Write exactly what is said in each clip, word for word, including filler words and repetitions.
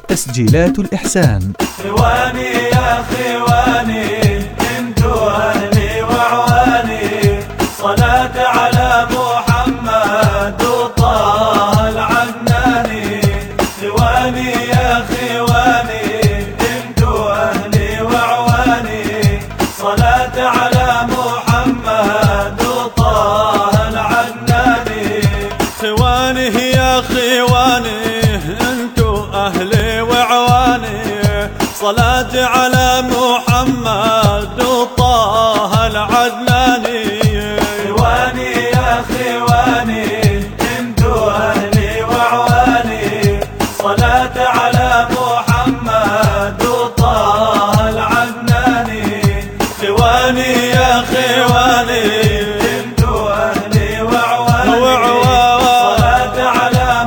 تسجيلات الإحسان. خواني يا خواني انتو أهلي وعواني، صلاة على محمد وطه العدناني. خواني يا خواني انتو أهلي وعواني، صلاة على محمد وطه العدناني. خواني يا خواني انتو أهلي وعواني، صلاة على محمد وطه العدناني. خواني يا خواني انتو أهلي وعواني، صلاة على محمد وطه العدناني. خواني يا خواني انتو أهلي وعواني، صلاة على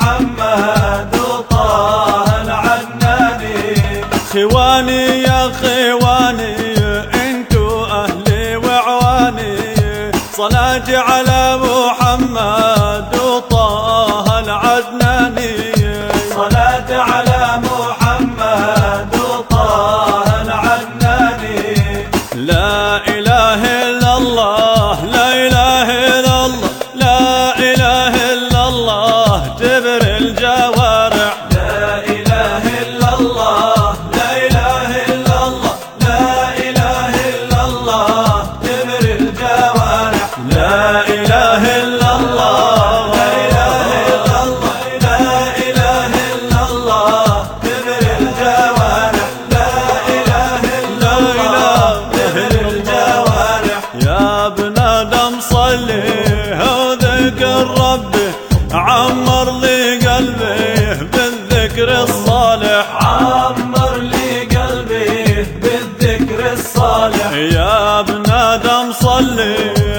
محمد وطه العدناني. خواني يا خواني انتو أهلي وعواني، صلاة على محمد وطه العدناني. صلاة على محمد وطه العدناني. لا إله إلا الله، لا إله إلا الله، لا إله إلا الله جبر الجوارح. لا إله إلا الله، لا إله إلا الله، لا إله إلا الله جبر الجوارح. لا إله إلا الله، لا إله إلا الله، لا إله إلا الله جبر الجوارح. لا إله إلا الله جبر الجوارح. يا ابن آدم صلي وذكر ربي، عمر لي قلبي بالذكر الصالح. عمر لي قلبي بالذكر الصالح. يا ابن آدم صلي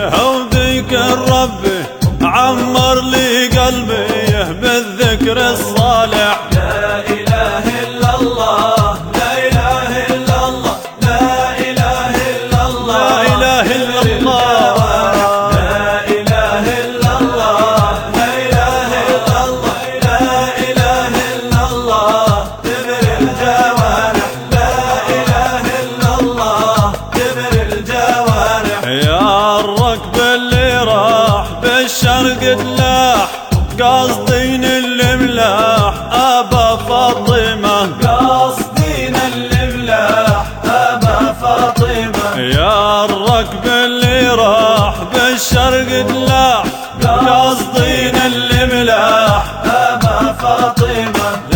وذكر ربي، عمر لي قلبي بالذكر الصالح. لا إله إلا الله، لا إله إلا الله، لا إله إلا الله، لا إله إلا الله، لا إله إلا الله، لا إله إلا الله، لا إله إلا الله جبر الجوارح. لا إله إلا الله جبر الجوارح. يا الركب اللي راح بالشرق تلاح، قاصدين الملاح أبا فاطمة. قاصدين الملاح أبا فاطمة. يا الركب اللي راح بالشرق تلاح، قاصدين الملاح أبا فاطمة.